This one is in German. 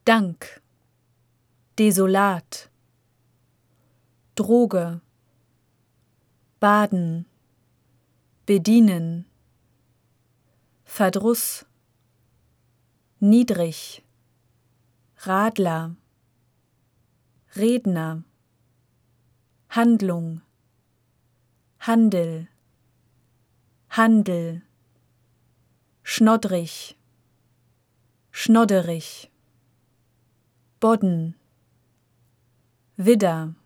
Dank, desolat, Droge, baden, bedienen, Verdruss, niedrig, Radler, Redner, Handlung, Handel, Handel, schnoddrig, schnodderig, Bodden, Widder,